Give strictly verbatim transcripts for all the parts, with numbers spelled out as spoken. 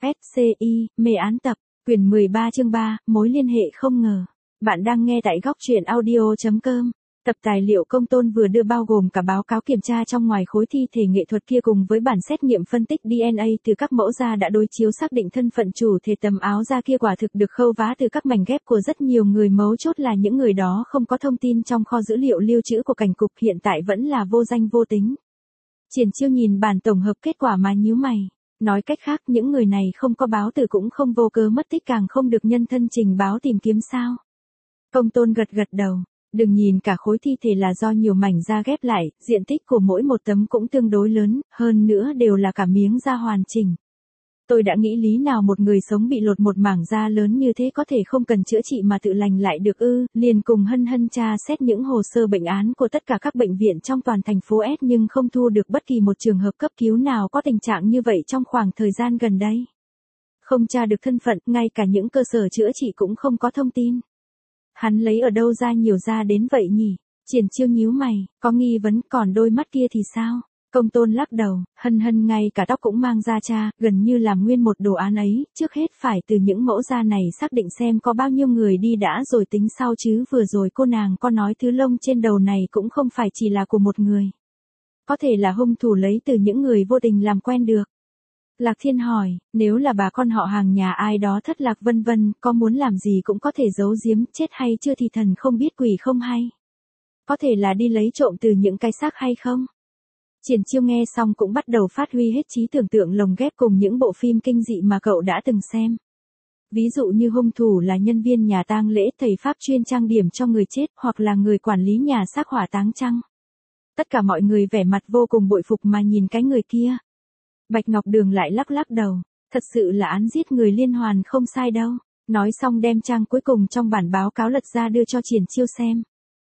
ét xê i, mê án tập, quyển mười ba chương ba, mối liên hệ không ngờ. Bạn đang nghe tại góc truyện audio.com. Tập tài liệu Công Tôn vừa đưa bao gồm cả báo cáo kiểm tra trong ngoài khối thi thể nghệ thuật kia cùng với bản xét nghiệm phân tích đê en a từ các mẫu da đã đối chiếu xác định thân phận chủ thể tấm áo da kia quả thực được khâu vá từ các mảnh ghép của rất nhiều người, mấu chốt là những người đó không có thông tin trong kho dữ liệu lưu trữ của cảnh cục, hiện tại vẫn là vô danh vô tính. Triển Chiêu nhìn bản tổng hợp kết quả mà nhíu mày. Nói cách khác, những người này không có báo tử cũng không vô cớ mất tích, càng không được nhân thân trình báo tìm kiếm sao? Công Tôn gật gật đầu. Đừng nhìn cả khối thi thể là do nhiều mảnh da ghép lại, diện tích của mỗi một tấm cũng tương đối lớn, hơn nữa đều là cả miếng da hoàn chỉnh. Tôi đã nghĩ lý nào một người sống bị lột một mảng da lớn như thế có thể không cần chữa trị mà tự lành lại được ư? Liền cùng hân hân tra xét những hồ sơ bệnh án của tất cả các bệnh viện trong toàn thành phố S nhưng không thu được bất kỳ một trường hợp cấp cứu nào có tình trạng như vậy trong khoảng thời gian gần đây. Không tra được thân phận, ngay cả những cơ sở chữa trị cũng không có thông tin. Hắn lấy ở đâu ra nhiều da đến vậy nhỉ? Triển Chiêu nhíu mày, có nghi vấn. Còn đôi mắt kia thì sao? Công Tôn lắc đầu, hân hân ngay cả tóc cũng mang ra cha, gần như làm nguyên một đồ án ấy, trước hết phải từ những mẫu da này xác định xem có bao nhiêu người đi đã rồi tính sau chứ. Vừa rồi cô nàng có nói thứ lông trên đầu này cũng không phải chỉ là của một người. Có thể là hung thủ lấy từ những người vô tình làm quen được. Lạc Thiên hỏi, nếu là bà con họ hàng nhà ai đó thất lạc vân vân, có muốn làm gì cũng có thể giấu giếm, chết hay chưa thì thần không biết quỷ không hay. Có thể là đi lấy trộm từ những cái xác hay không? Triển Chiêu nghe xong cũng bắt đầu phát huy hết trí tưởng tượng lồng ghép cùng những bộ phim kinh dị mà cậu đã từng xem. Ví dụ như hung thủ là nhân viên nhà tang lễ, thầy pháp chuyên trang điểm cho người chết, hoặc là người quản lý nhà xác hỏa táng chăng? Tất cả mọi người vẻ mặt vô cùng bội phục mà nhìn cái người kia. Bạch Ngọc Đường lại lắc lắc đầu, thật sự là án giết người liên hoàn không sai đâu. Nói xong đem trang cuối cùng trong bản báo cáo lật ra đưa cho Triển Chiêu xem.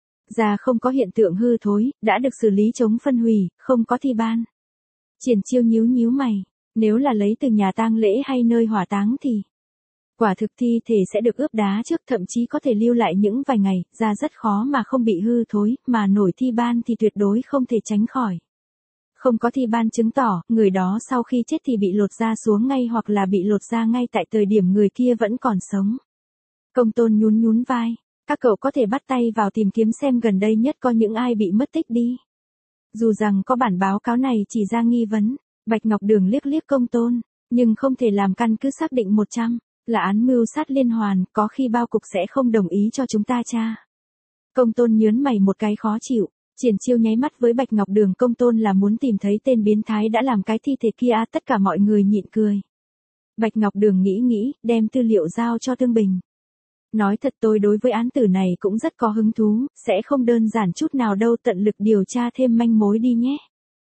Da không có hiện tượng hư thối, đã được xử lý chống phân hủy, không có thi ban. Triển Chiêu nhíu nhíu mày, nếu là lấy từ nhà tang lễ hay nơi hỏa táng thì quả thực thi thể sẽ được ướp đá trước, thậm chí có thể lưu lại những vài ngày, da rất khó mà không bị hư thối, mà nổi thi ban thì tuyệt đối không thể tránh khỏi. Không có thi ban chứng tỏ, người đó sau khi chết thì bị lột da xuống ngay hoặc là bị lột da ngay tại thời điểm người kia vẫn còn sống. Công Tôn nhún nhún vai, các cậu có thể bắt tay vào tìm kiếm xem gần đây nhất có những ai bị mất tích đi. Dù rằng có bản báo cáo này chỉ ra nghi vấn, Bạch Ngọc Đường liếc liếc Công Tôn, nhưng không thể làm căn cứ xác định một trăm là án mưu sát liên hoàn, có khi bao cục sẽ không đồng ý cho chúng ta tra. Công Tôn nhớn mày một cái khó chịu. Triển Chiêu nháy mắt với Bạch Ngọc Đường, Công Tôn là muốn tìm thấy tên biến thái đã làm cái thi thể kia. Tất cả mọi người nhịn cười. Bạch Ngọc Đường nghĩ nghĩ, đem tư liệu giao cho Tương Bình. Nói thật, tôi đối với án tử này cũng rất có hứng thú, sẽ không đơn giản chút nào đâu, tận lực điều tra thêm manh mối đi nhé.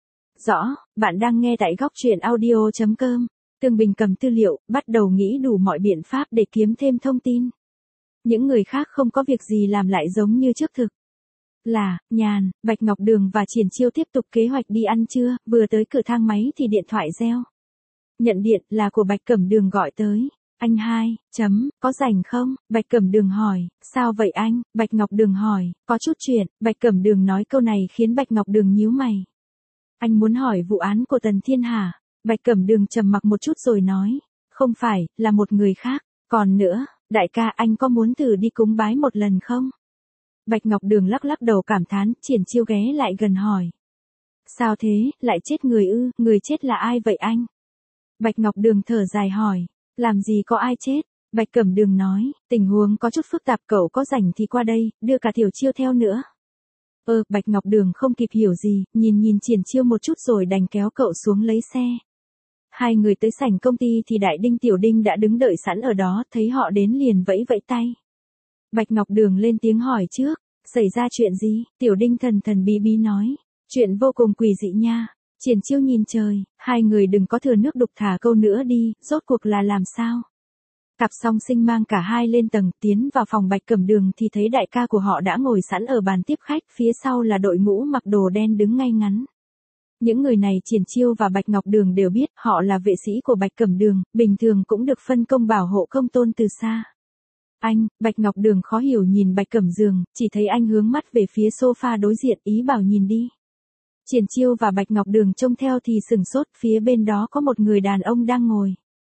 Rõ, bạn đang nghe tại góc truyện audio.com. Tương Bình cầm tư liệu, bắt đầu nghĩ đủ mọi biện pháp để kiếm thêm thông tin. Những người khác không có việc gì làm lại giống như trước thực. Là, nhàn, Bạch Ngọc Đường và Triển Chiêu tiếp tục kế hoạch đi ăn trưa, vừa tới cửa thang máy thì điện thoại reo. Nhận điện, là của Bạch Cẩm Đường gọi tới. Anh hai, chấm, có rảnh không? Bạch Cẩm Đường hỏi, sao vậy anh? Bạch Ngọc Đường hỏi, có chút chuyện. Bạch Cẩm Đường nói câu này khiến Bạch Ngọc Đường nhíu mày. Anh muốn hỏi vụ án của Tần Thiên hả? Bạch Cẩm Đường trầm mặc một chút rồi nói, không phải, là một người khác. Còn nữa, đại ca, anh có muốn thử đi cúng bái một lần không? Bạch Ngọc Đường lắc lắc đầu cảm thán. Triển Chiêu ghé lại gần hỏi, sao thế, lại chết người ư? Người chết là ai vậy anh? Bạch Ngọc Đường thở dài hỏi, làm gì có ai chết? Bạch Cẩm Đường nói, tình huống có chút phức tạp, cậu có rảnh thì qua đây, đưa cả Tiểu Chiêu theo nữa. Ơ, Bạch Ngọc Đường không kịp hiểu gì, nhìn nhìn Triển Chiêu một chút rồi đành kéo cậu xuống lấy xe. Hai người tới sảnh công ty thì Đại Đinh Tiểu Đinh đã đứng đợi sẵn ở đó, thấy họ đến liền vẫy vẫy tay. Bạch Ngọc Đường lên tiếng hỏi trước, xảy ra chuyện gì? Tiểu Đinh thần thần bí bí nói, chuyện vô cùng quỷ dị nha. Triển Chiêu nhìn trời, hai người đừng có thừa nước đục thả câu nữa đi, rốt cuộc là làm sao? Cặp song sinh mang cả hai lên tầng, tiến vào phòng Bạch Cẩm Đường thì thấy đại ca của họ đã ngồi sẵn ở bàn tiếp khách, phía sau là đội ngũ mặc đồ đen đứng ngay ngắn. Những người này Triển Chiêu và Bạch Ngọc Đường đều biết, họ là vệ sĩ của Bạch Cẩm Đường, bình thường cũng được phân công bảo hộ Công Tôn từ xa. Anh, Bạch Ngọc Đường khó hiểu nhìn Bạch Cẩm Dường, chỉ thấy anh hướng mắt về phía sofa đối diện, ý bảo nhìn đi. Triển Chiêu và Bạch Ngọc Đường trông theo thì sửng sốt, phía bên đó có một người đàn ông đang ngồi.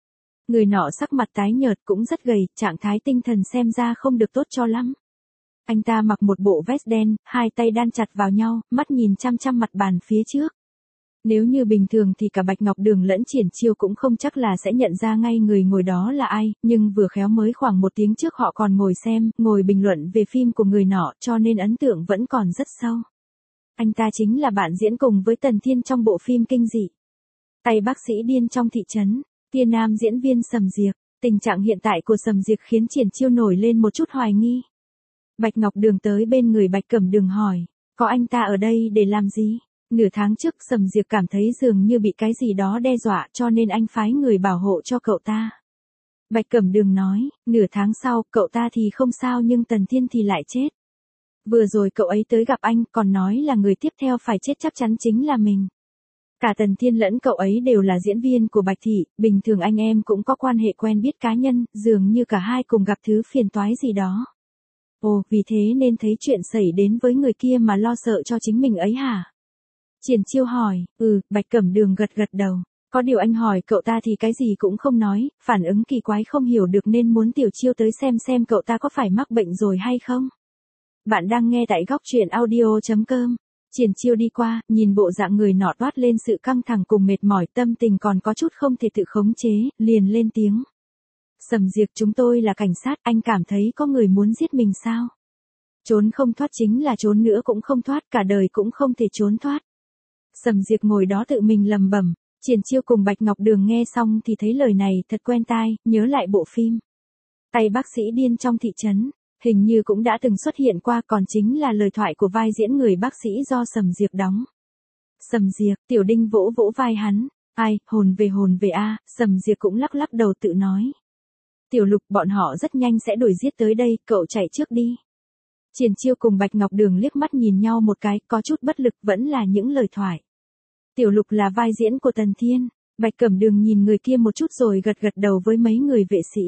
Người nọ sắc mặt tái nhợt cũng rất gầy, trạng thái tinh thần xem ra không được tốt cho lắm. Anh ta mặc một bộ vest đen, hai tay đan chặt vào nhau, mắt nhìn chăm chăm mặt bàn phía trước. Nếu như bình thường thì cả Bạch Ngọc Đường lẫn Triển Chiêu cũng không chắc là sẽ nhận ra ngay người ngồi đó là ai, nhưng vừa khéo mới khoảng một tiếng trước họ còn ngồi xem, ngồi bình luận về phim của người nọ cho nên ấn tượng vẫn còn rất sâu. Anh ta chính là bạn diễn cùng với Tần Thiên trong bộ phim kinh dị Tay bác sĩ điên trong thị trấn, kia nam diễn viên Sầm Diệp. Tình trạng hiện tại của Sầm Diệp khiến Triển Chiêu nổi lên một chút hoài nghi. Bạch Ngọc Đường tới bên người Bạch Cẩm Đường hỏi, có anh ta ở đây để làm gì? Nửa tháng trước Sầm Diệp cảm thấy dường như bị cái gì đó đe dọa cho nên anh phái người bảo hộ cho cậu ta. Bạch Cẩm Đường nói, nửa tháng sau cậu ta thì không sao nhưng Tần Thiên thì lại chết. Vừa rồi cậu ấy tới gặp anh còn nói là người tiếp theo phải chết chắc chắn chính là mình. Cả Tần Thiên lẫn cậu ấy đều là diễn viên của Bạch Thị, bình thường anh em cũng có quan hệ quen biết cá nhân, dường như cả hai cùng gặp thứ phiền toái gì đó. Ồ, vì thế nên thấy chuyện xảy đến với người kia mà lo sợ cho chính mình ấy hả? Triển Chiêu hỏi, ừ, Bạch Cẩm Đường gật gật đầu. Có điều anh hỏi cậu ta thì cái gì cũng không nói, phản ứng kỳ quái không hiểu được nên muốn Tiểu Chiêu tới xem xem cậu ta có phải mắc bệnh rồi hay không. Bạn đang nghe tại góc truyện audio chấm com. Triển Chiêu đi qua, nhìn bộ dạng người nọ toát lên sự căng thẳng cùng mệt mỏi, tâm tình còn có chút không thể tự khống chế, liền lên tiếng. Sầm Diệp, chúng tôi là cảnh sát, anh cảm thấy có người muốn giết mình sao? Trốn không thoát chính là trốn nữa cũng không thoát, cả đời cũng không thể trốn thoát. Sầm Diệp ngồi đó tự mình lầm bẩm. Triển Chiêu cùng Bạch Ngọc Đường nghe xong thì thấy lời này thật quen tai, nhớ lại bộ phim Tay bác sĩ điên trong thị trấn. Hình như cũng đã từng xuất hiện qua, còn chính là lời thoại của vai diễn người bác sĩ do Sầm Diệp đóng. Sầm Diệp, Tiểu Đinh vỗ vỗ vai hắn. Ai, hồn về hồn về a, Sầm Diệp cũng lắc lắc đầu tự nói. Tiểu Lục, bọn họ rất nhanh sẽ đuổi giết tới đây, cậu chạy trước đi. Triển Chiêu cùng Bạch Ngọc Đường liếc mắt nhìn nhau một cái, có chút bất lực, vẫn là những lời thoại. Tiểu Lục là vai diễn của Tần Thiên. Bạch Cẩm Đường nhìn người kia một chút rồi gật gật đầu với mấy người vệ sĩ.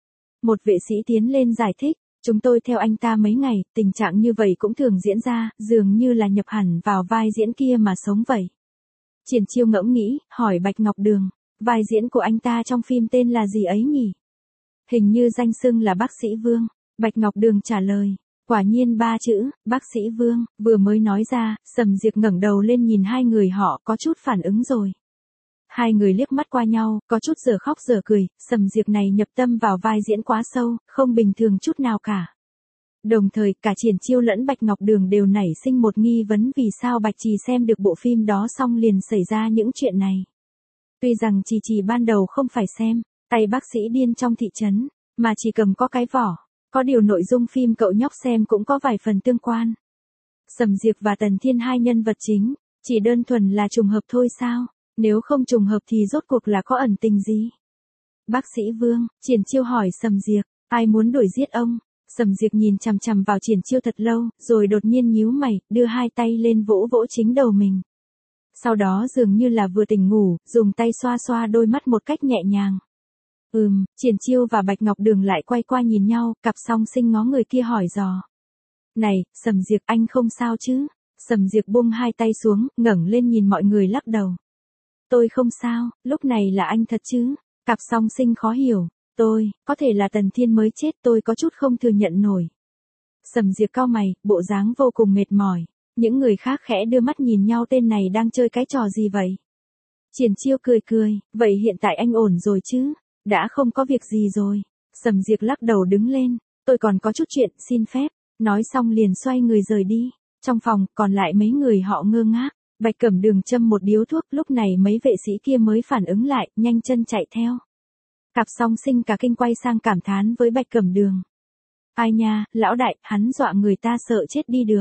Một vệ sĩ tiến lên giải thích. Chúng tôi theo anh ta mấy ngày, tình trạng như vậy cũng thường diễn ra, dường như là nhập hẳn vào vai diễn kia mà sống vậy. Triển Chiêu ngẫm nghĩ, hỏi Bạch Ngọc Đường, vai diễn của anh ta trong phim tên là gì ấy nhỉ? Hình như danh xưng là bác sĩ Vương. Bạch Ngọc Đường trả lời, quả nhiên ba chữ, bác sĩ Vương, vừa mới nói ra, Sầm Diệp ngẩng đầu lên nhìn hai người họ có chút phản ứng rồi. Hai người liếc mắt qua nhau, có chút giờ khóc giờ cười, Sầm Diệp này nhập tâm vào vai diễn quá sâu, không bình thường chút nào cả. Đồng thời, cả Triển Chiêu lẫn Bạch Ngọc Đường đều nảy sinh một nghi vấn vì sao Bạch Trì xem được bộ phim đó xong liền xảy ra những chuyện này. Tuy rằng Trì Trì ban đầu không phải xem Tay bác sĩ điên trong thị trấn, mà chỉ cầm có cái vỏ, có điều nội dung phim cậu nhóc xem cũng có vài phần tương quan. Sầm Diệp và Tần Thiên hai nhân vật chính, chỉ đơn thuần là trùng hợp thôi sao? Nếu không trùng hợp thì rốt cuộc là có ẩn tình gì? Bác sĩ Vương, Triển Chiêu hỏi Sầm Diệp, ai muốn đuổi giết ông? Sầm Diệp nhìn chằm chằm vào Triển Chiêu thật lâu, rồi đột nhiên nhíu mày, đưa hai tay lên vỗ vỗ chính đầu mình. Sau đó dường như là vừa tỉnh ngủ, dùng tay xoa xoa đôi mắt một cách nhẹ nhàng. Ừm, Triển Chiêu và Bạch Ngọc Đường lại quay qua nhìn nhau, cặp song sinh ngó người kia hỏi dò. Này, Sầm Diệp, anh không sao chứ? Sầm Diệp buông hai tay xuống, ngẩng lên nhìn mọi người lắc đầu. Tôi không sao, lúc này là anh thật chứ? Cặp song sinh khó hiểu. Tôi, có thể là Tần Thiên mới chết, tôi có chút không thừa nhận nổi. Sầm Diệp cau mày, bộ dáng vô cùng mệt mỏi. Những người khác khẽ đưa mắt nhìn nhau, tên này đang chơi cái trò gì vậy? Triển Chiêu cười cười, vậy hiện tại anh ổn rồi chứ? Đã không có việc gì rồi. Sầm Diệp lắc đầu đứng lên, tôi còn có chút chuyện, xin phép. Nói xong liền xoay người rời đi. Trong phòng, còn lại mấy người họ ngơ ngác. Bạch Cẩm Đường châm một điếu thuốc, lúc này mấy vệ sĩ kia mới phản ứng lại, nhanh chân chạy theo. Cặp song sinh cả kinh quay sang cảm thán với Bạch Cẩm Đường. Ai nha, lão đại, hắn dọa người ta sợ chết đi được.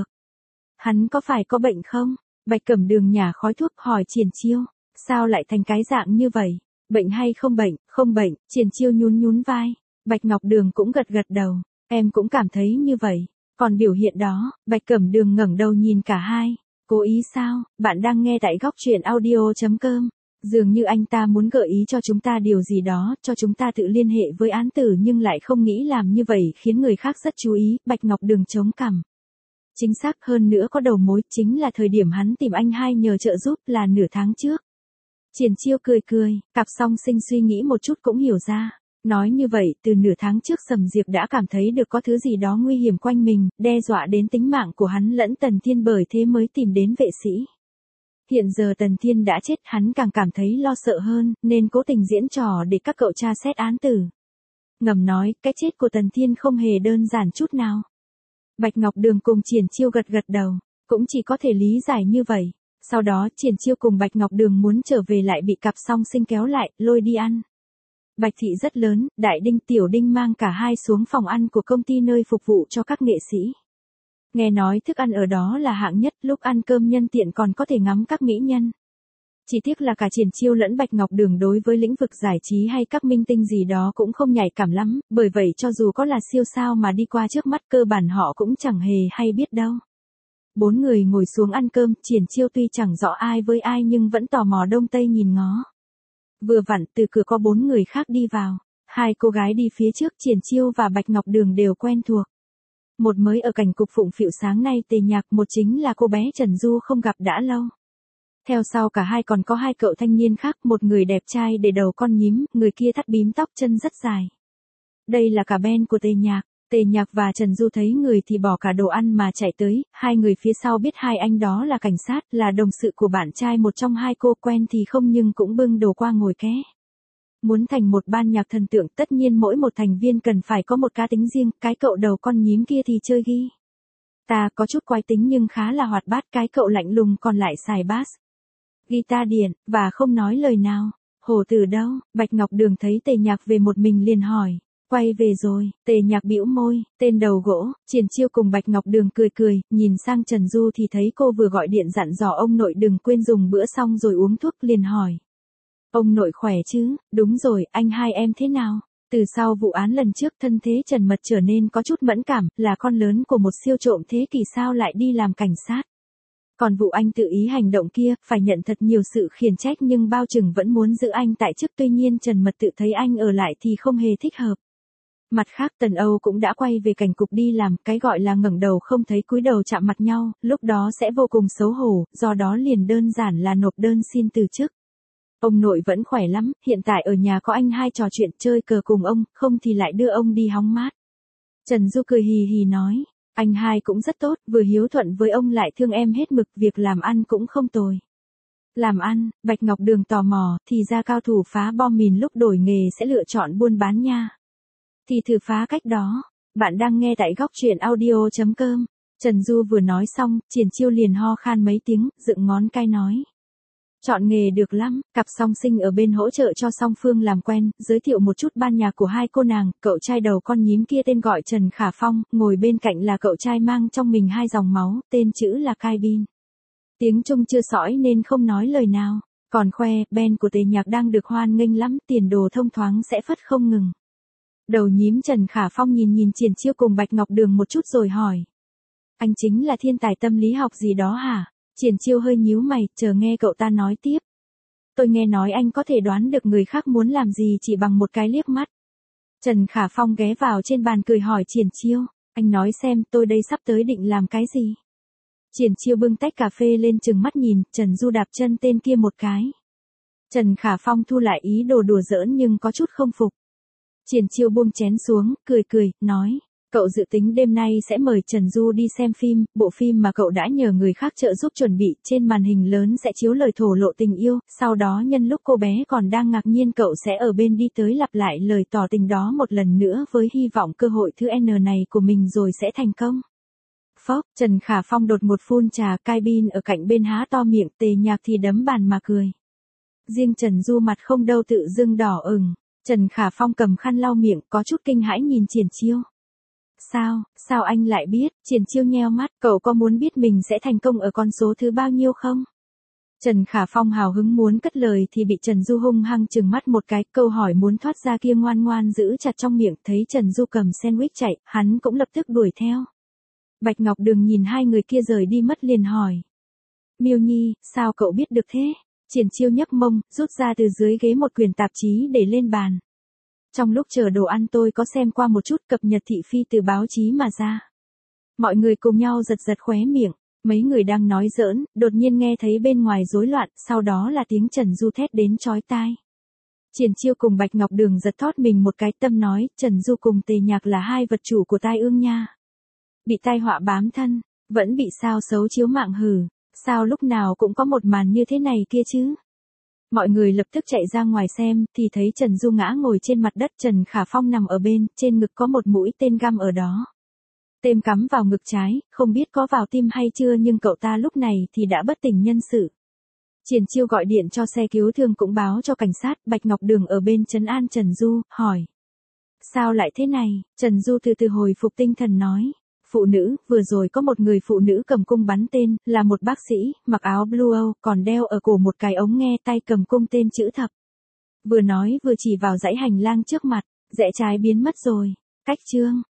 Hắn có phải có bệnh không? Bạch Cẩm Đường nhả khói thuốc hỏi Triển Chiêu, sao lại thành cái dạng như vậy? Bệnh hay không bệnh? Không bệnh. Triển Chiêu nhún nhún vai. Bạch Ngọc Đường cũng gật gật đầu. Em cũng cảm thấy như vậy. Còn biểu hiện đó, Bạch Cẩm Đường ngẩng đầu nhìn cả hai. Cố ý sao? Bạn đang nghe tại góc truyện audio chấm com. Dường như anh ta muốn gợi ý cho chúng ta điều gì đó, cho chúng ta tự liên hệ với án tử nhưng lại không nghĩ làm như vậy khiến người khác rất chú ý. Bạch Ngọc Đường chống cằm. Chính xác, hơn nữa có đầu mối, chính là thời điểm hắn tìm anh hai nhờ trợ giúp là nửa tháng trước. Triển Chiêu cười cười, cặp song sinh suy nghĩ một chút cũng hiểu ra. Nói như vậy, từ nửa tháng trước Sầm Diệp đã cảm thấy được có thứ gì đó nguy hiểm quanh mình, đe dọa đến tính mạng của hắn lẫn Tần Thiên, bởi thế mới tìm đến vệ sĩ. Hiện giờ Tần Thiên đã chết, hắn càng cảm thấy lo sợ hơn, nên cố tình diễn trò để các cậu tra xét án tử. Ngầm nói, cái chết của Tần Thiên không hề đơn giản chút nào. Bạch Ngọc Đường cùng Triển Chiêu gật gật đầu, cũng chỉ có thể lý giải như vậy. Sau đó Triển Chiêu cùng Bạch Ngọc Đường muốn trở về lại bị cặp song sinh kéo lại, lôi đi ăn. Bạch thị rất lớn, Đại Đinh Tiểu Đinh mang cả hai xuống phòng ăn của công ty nơi phục vụ cho các nghệ sĩ. Nghe nói thức ăn ở đó là hạng nhất, lúc ăn cơm nhân tiện còn có thể ngắm các mỹ nhân. Chỉ tiếc là cả Triển Chiêu lẫn Bạch Ngọc Đường đối với lĩnh vực giải trí hay các minh tinh gì đó cũng không nhạy cảm lắm, bởi vậy cho dù có là siêu sao mà đi qua trước mắt cơ bản họ cũng chẳng hề hay biết đâu. Bốn người ngồi xuống ăn cơm, Triển Chiêu tuy chẳng rõ ai với ai nhưng vẫn tò mò đông tây nhìn ngó. Vừa vặn từ cửa có bốn người khác đi vào, hai cô gái đi phía trước, Triển Chiêu và Bạch Ngọc Đường đều quen thuộc. Một mới ở cảnh cục phụng phịu sáng nay Tề Nhạc, một chính là cô bé Trần Du không gặp đã lâu. Theo sau cả hai còn có hai cậu thanh niên khác, một người đẹp trai để đầu con nhím, người kia thắt bím tóc chân rất dài. Đây là cả band của Tề Nhạc. Tề Nhạc và Trần Du thấy người thì bỏ cả đồ ăn mà chạy tới, hai người phía sau biết hai anh đó là cảnh sát, là đồng sự của bạn trai một trong hai cô, quen thì không nhưng cũng bưng đồ qua ngồi ké. Muốn thành một ban nhạc thần tượng tất nhiên mỗi một thành viên cần phải có một cá tính riêng, cái cậu đầu con nhím kia thì chơi ghi ta có chút quái tính nhưng khá là hoạt bát, cái cậu lạnh lùng còn lại xài bass, guitar điện, và không nói lời nào. Hồ từ đâu? Bạch Ngọc Đường thấy Tề Nhạc về một mình liền hỏi. Quay về rồi, Tề Nhạc bĩu môi, tên đầu gỗ. Triển Chiêu cùng Bạch Ngọc Đường cười cười, nhìn sang Trần Du thì thấy cô vừa gọi điện dặn dò ông nội đừng quên dùng bữa xong rồi uống thuốc, liền hỏi. Ông nội khỏe chứ? Đúng rồi, anh hai em thế nào? Từ sau vụ án lần trước thân thế Trần Mật trở nên có chút mẫn cảm, là con lớn của một siêu trộm thế kỷ sao lại đi làm cảnh sát. Còn vụ anh tự ý hành động kia, phải nhận thật nhiều sự khiển trách nhưng bao chừng vẫn muốn giữ anh tại chức, tuy nhiên Trần Mật tự thấy anh ở lại thì không hề thích hợp. Mặt khác Tần Âu cũng đã quay về cảnh cục đi làm, cái gọi là ngẩng đầu không thấy cúi đầu chạm mặt nhau, lúc đó sẽ vô cùng xấu hổ, do đó liền đơn giản là nộp đơn xin từ chức. Ông nội vẫn khỏe lắm, hiện tại ở nhà có anh hai trò chuyện chơi cờ cùng ông, không thì lại đưa ông đi hóng mát. Trần Du cười hì hì nói, anh hai cũng rất tốt, vừa hiếu thuận với ông lại thương em hết mực, việc làm ăn cũng không tồi. Làm ăn? Bạch Ngọc Đường tò mò, thì ra cao thủ phá bom mìn lúc đổi nghề sẽ lựa chọn buôn bán nha. Thì thử phá cách đó. Bạn đang nghe tại góc truyện audio chấm com. Trần Du vừa nói xong, Triển Chiêu liền ho khan mấy tiếng, dựng ngón cái nói. Chọn nghề được lắm, cặp song sinh ở bên hỗ trợ cho song phương làm quen, giới thiệu một chút ban nhạc của hai cô nàng, cậu trai đầu con nhím kia tên gọi Trần Khả Phong, ngồi bên cạnh là cậu trai mang trong mình hai dòng máu, tên chữ là Cai Bin. Tiếng Trung chưa sõi nên không nói lời nào, còn khoe, band của Tề Nhạc đang được hoan nghênh lắm, tiền đồ thông thoáng sẽ phất không ngừng. Đầu nhím Trần Khả Phong nhìn nhìn Triển Chiêu cùng Bạch Ngọc Đường một chút rồi hỏi. Anh chính là thiên tài tâm lý học gì đó hả? Triển Chiêu hơi nhíu mày, chờ nghe cậu ta nói tiếp. Tôi nghe nói anh có thể đoán được người khác muốn làm gì chỉ bằng một cái liếc mắt. Trần Khả Phong ghé vào trên bàn cười hỏi Triển Chiêu, anh nói xem tôi đây sắp tới định làm cái gì? Triển Chiêu bưng tách cà phê lên trừng mắt nhìn, Trần Du đạp chân tên kia một cái. Trần Khả Phong thu lại ý đồ đùa giỡn nhưng có chút không phục. Triển Chiêu buông chén xuống, cười cười, nói. Cậu dự tính đêm nay sẽ mời Trần Du đi xem phim, bộ phim mà cậu đã nhờ người khác trợ giúp chuẩn bị, trên màn hình lớn sẽ chiếu lời thổ lộ tình yêu, sau đó nhân lúc cô bé còn đang ngạc nhiên cậu sẽ ở bên đi tới lặp lại lời tỏ tình đó một lần nữa với hy vọng cơ hội thứ N này của mình rồi sẽ thành công. Phốc, Trần Khả Phong đột một phun trà, Cai Bin ở cạnh bên há to miệng, Tề Nhạc thì đấm bàn mà cười. Riêng Trần Du mặt không đâu tự dưng đỏ ửng, Trần Khả Phong cầm khăn lau miệng, có chút kinh hãi nhìn Triển Chiêu. Sao, sao anh lại biết? Triển Chiêu nheo mắt, cậu có muốn biết mình sẽ thành công ở con số thứ bao nhiêu không? Trần Khả Phong hào hứng muốn cất lời thì bị Trần Du hung hăng trừng mắt một cái, câu hỏi muốn thoát ra kia ngoan ngoan giữ chặt trong miệng, thấy Trần Du cầm sandwich chạy, hắn cũng lập tức đuổi theo. Bạch Ngọc Đường nhìn hai người kia rời đi mất liền hỏi. Miêu Nhi, sao cậu biết được thế? Triển Chiêu nhấc mông, rút ra từ dưới ghế một quyển tạp chí để lên bàn. Trong lúc chờ đồ ăn tôi có xem qua một chút cập nhật thị phi từ báo chí mà ra. Mọi người cùng nhau giật giật khóe miệng. Mấy người đang nói giỡn, đột nhiên nghe thấy bên ngoài rối loạn, sau đó là tiếng Trần Du thét đến chói tai. Triển Chiêu cùng Bạch Ngọc Đường giật thót mình một cái, tâm nói, Trần Du cùng Tề Nhạc là hai vật chủ của tai ương nha. Bị tai họa bám thân, vẫn bị sao xấu chiếu mạng hử, sao lúc nào cũng có một màn như thế này kia chứ. Mọi người lập tức chạy ra ngoài xem, thì thấy Trần Du ngã ngồi trên mặt đất, Trần Khả Phong nằm ở bên, trên ngực có một mũi tên găm ở đó. Tên cắm vào ngực trái, không biết có vào tim hay chưa, nhưng cậu ta lúc này thì đã bất tỉnh nhân sự. Triển Chiêu gọi điện cho xe cứu thương cũng báo cho cảnh sát, Bạch Ngọc Đường ở bên trấn an Trần Du, hỏi. Sao lại thế này? Trần Du từ từ hồi phục tinh thần nói. Phụ nữ, vừa rồi có một người phụ nữ cầm cung bắn tên, là một bác sĩ, mặc áo blue, còn đeo ở cổ một cái ống nghe, tay cầm cung tên chữ thập. Vừa nói vừa chỉ vào dãy hành lang trước mặt, rẽ trái biến mất rồi. Cách chương.